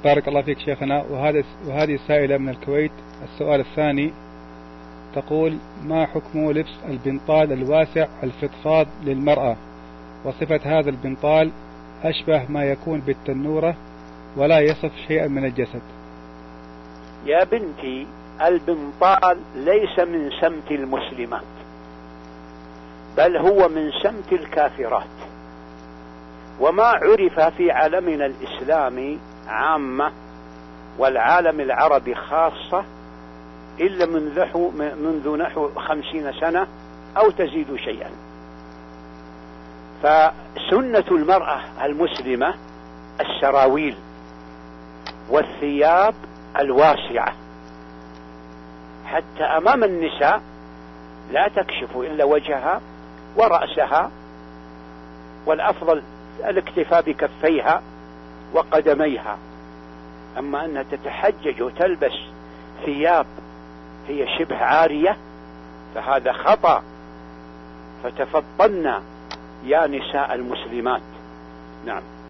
بارك الله فيك شيخنا. وهذه سائلة من الكويت. السؤال الثاني تقول: ما حكم لبس البنطال الواسع الفضفاض للمرأة، وصفة هذا البنطال أشبه ما يكون بالتنورة ولا يصف شيئا من الجسد؟ يا بنتي، البنطال ليس من سمت المسلمات، بل هو من سمت الكافرات، وما عرف في عالمنا الإسلامي عامة والعالم العربي خاصة إلا منذ نحو 50 سنة أو تزيد شيئا. فسنة المرأة المسلمة السراويل والثياب الواسعة، حتى أمام النساء لا تكشف إلا وجهها ورأسها، والأفضل الاكتفاء بكفيها وقدميها. أما أنها تتحجج وتلبس ثياب هي شبه عارية فهذا خطأ، فتفطن يا نساء المسلمات. نعم.